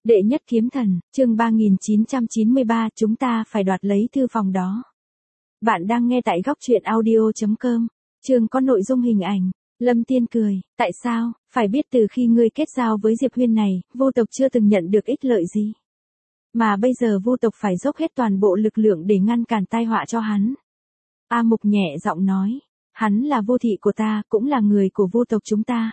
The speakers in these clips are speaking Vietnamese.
Đệ nhất kiếm thần, chương 3993, chúng ta phải đoạt lấy thư phòng đó. Bạn đang nghe tại góc truyện audio.com. Chương có nội dung hình ảnh. Lâm Tiên cười, tại sao, phải biết từ khi ngươi kết giao với Diệp Huyên này, vô tộc chưa từng nhận được ích lợi gì. Mà bây giờ vô tộc phải dốc hết toàn bộ lực lượng để ngăn cản tai họa cho hắn. A Mục nhẹ giọng nói, hắn là vô thị của ta, cũng là người của vô tộc chúng ta.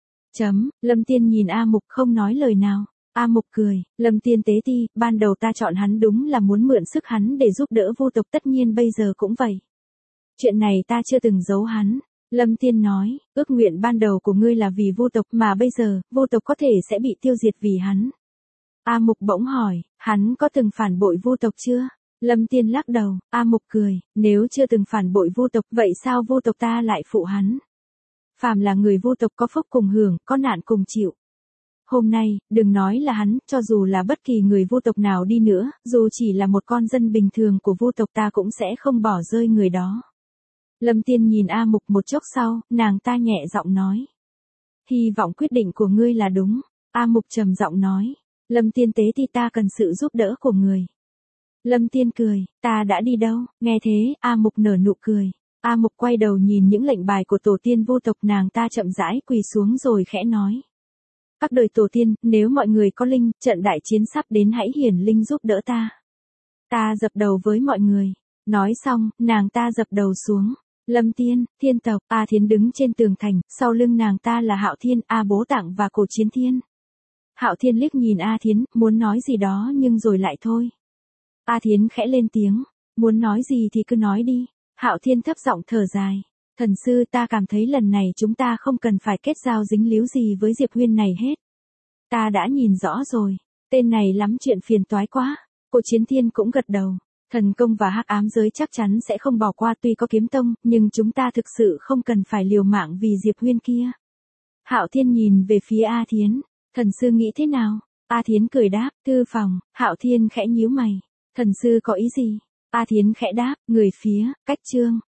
Lâm Tiên nhìn A Mục không nói lời nào. A Mục cười, Lâm Tiên tế ti, ban đầu ta chọn hắn đúng là muốn mượn sức hắn để giúp đỡ vô tộc, tất nhiên bây giờ cũng vậy. Chuyện này ta chưa từng giấu hắn. Lâm Tiên nói, ước nguyện ban đầu của ngươi là vì vô tộc, mà bây giờ, vô tộc có thể sẽ bị tiêu diệt vì hắn. A Mục bỗng hỏi, hắn có từng phản bội vô tộc chưa? Lâm Tiên lắc đầu. A Mục cười, nếu chưa từng phản bội vô tộc, vậy sao vô tộc ta lại phụ hắn? Phàm là người vô tộc có phúc cùng hưởng, có nạn cùng chịu. Hôm nay, đừng nói là hắn, cho dù là bất kỳ người vô tộc nào đi nữa, dù chỉ là một con dân bình thường của vô tộc, ta cũng sẽ không bỏ rơi người đó. Lâm Tiên nhìn A Mục một chốc sau, nàng ta nhẹ giọng nói. Hy vọng quyết định của ngươi là đúng. A Mục trầm giọng nói. Lâm Tiên tế thì ta cần sự giúp đỡ của người. Lâm Tiên cười, ta đã đi đâu? Nghe thế, A Mục nở nụ cười. A Mục quay đầu nhìn những lệnh bài của tổ tiên vô tộc, nàng ta chậm rãi quỳ xuống rồi khẽ nói. Các đời tổ tiên, nếu mọi người có linh, trận đại chiến sắp đến, hãy hiển linh giúp đỡ ta. Ta dập đầu với mọi người. Nói xong, nàng ta dập đầu xuống. Lâm Tiên, Thiên tộc, A Thiến đứng trên tường thành, sau lưng nàng ta là Hạo Thiên, A Bố Tặng và Cổ Chiến Thiên. Hạo Thiên liếc nhìn A Thiến, muốn nói gì đó nhưng rồi lại thôi. A Thiến khẽ lên tiếng, muốn nói gì thì cứ nói đi. Hạo Thiên thấp giọng thở dài. Thần sư, ta cảm thấy lần này chúng ta không cần phải kết giao dính líu gì với Diệp Huyên này hết. Ta đã nhìn rõ rồi, tên này lắm chuyện phiền toái quá. Cổ Chiến Thiên cũng gật đầu. Thần công và hắc ám giới chắc chắn sẽ không bỏ qua, tuy có kiếm tông, nhưng chúng ta thực sự không cần phải liều mạng vì Diệp Huyên kia. Hạo Thiên nhìn về phía A Thiến. Thần sư nghĩ thế nào? A Thiến cười đáp, thư phòng. Hạo Thiên khẽ nhíu mày. Thần sư có ý gì? A Thiến khẽ đáp, người phía, cách trương.